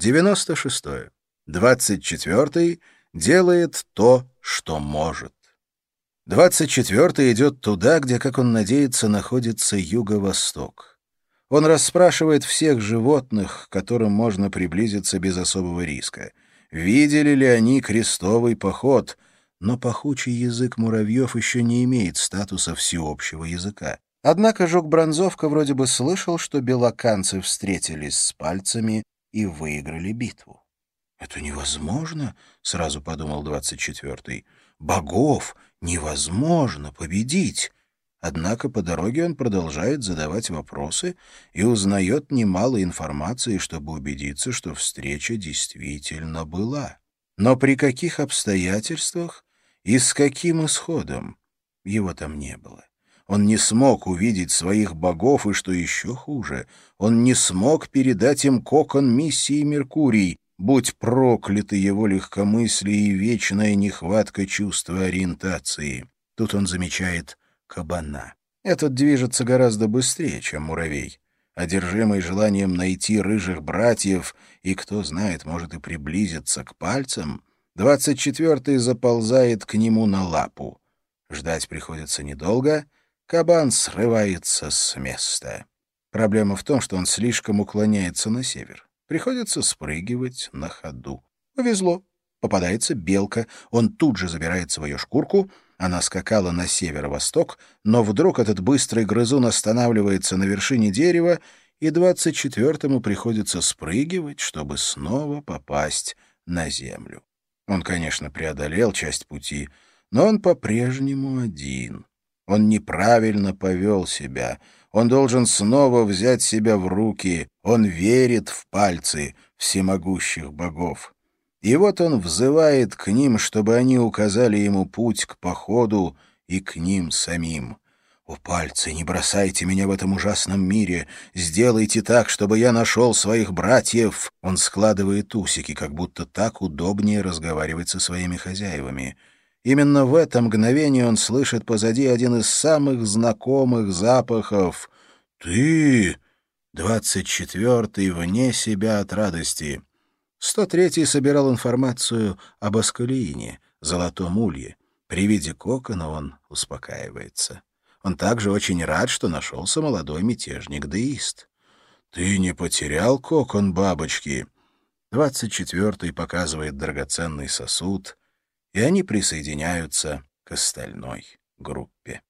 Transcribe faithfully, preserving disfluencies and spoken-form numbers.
девяносто шестое. двадцать четвертый делает то, что может. двадцать четвертый идет туда, где, как он надеется, находится юго-восток. Он расспрашивает всех животных, к которым можно приблизиться без особого риска. Видели ли они крестовый поход? Но пахучий язык муравьев еще не имеет статуса всеобщего языка. Однако Жук-Бронзовка вроде бы слышал, что белоканцы встретились с пальцами и выиграли битву. «Это невозможно», — сразу подумал двадцать четвертый. «Богов невозможно победить». Однако по дороге он продолжает задавать вопросы и узнает немало информации, чтобы убедиться, что встреча действительно была. Но при каких обстоятельствах и с каким исходом? Его там не было. Он не смог увидеть своих богов, и, что еще хуже, он не смог передать им кокон миссии Меркурий, будь прокляты его легкомыслие и вечная нехватка чувства ориентации. Тут он замечает кабана. Этот движется гораздо быстрее, чем муравей. Одержимый желанием найти рыжих братьев, и, кто знает, может и приблизиться к пальцам, двадцать четвертый заползает к нему на лапу. Ждать приходится недолго. Кабан срывается с места. Проблема в том, что он слишком уклоняется на север. Приходится спрыгивать на ходу. Повезло. Попадается белка. Он тут же забирает свою шкурку. Она скакала на северо-восток, но вдруг этот быстрый грызун останавливается на вершине дерева, и двадцать четвертому приходится спрыгивать, чтобы снова попасть на землю. Он, конечно, преодолел часть пути, но он по-прежнему один. Он неправильно повел себя. Он должен снова взять себя в руки. Он верит в пальцы всемогущих богов. И вот он взывает к ним, чтобы они указали ему путь к походу и к ним самим. «О, пальцы, не бросайте меня в этом ужасном мире! Сделайте так, чтобы я нашел своих братьев!» Он складывает усики, как будто так удобнее разговаривать со своими хозяевами. Именно в это мгновение он слышит позади один из самых знакомых запахов. «Ты!» Двадцать четвертый вне себя от радости. сто третий собирал информацию об Аскалиине, золотом улье. При виде кокона он успокаивается. Он также очень рад, что нашелся молодой мятежник-деист. «Ты не потерял кокон бабочки?» Двадцать четвертый показывает драгоценный сосуд, и они присоединяются к остальной группе.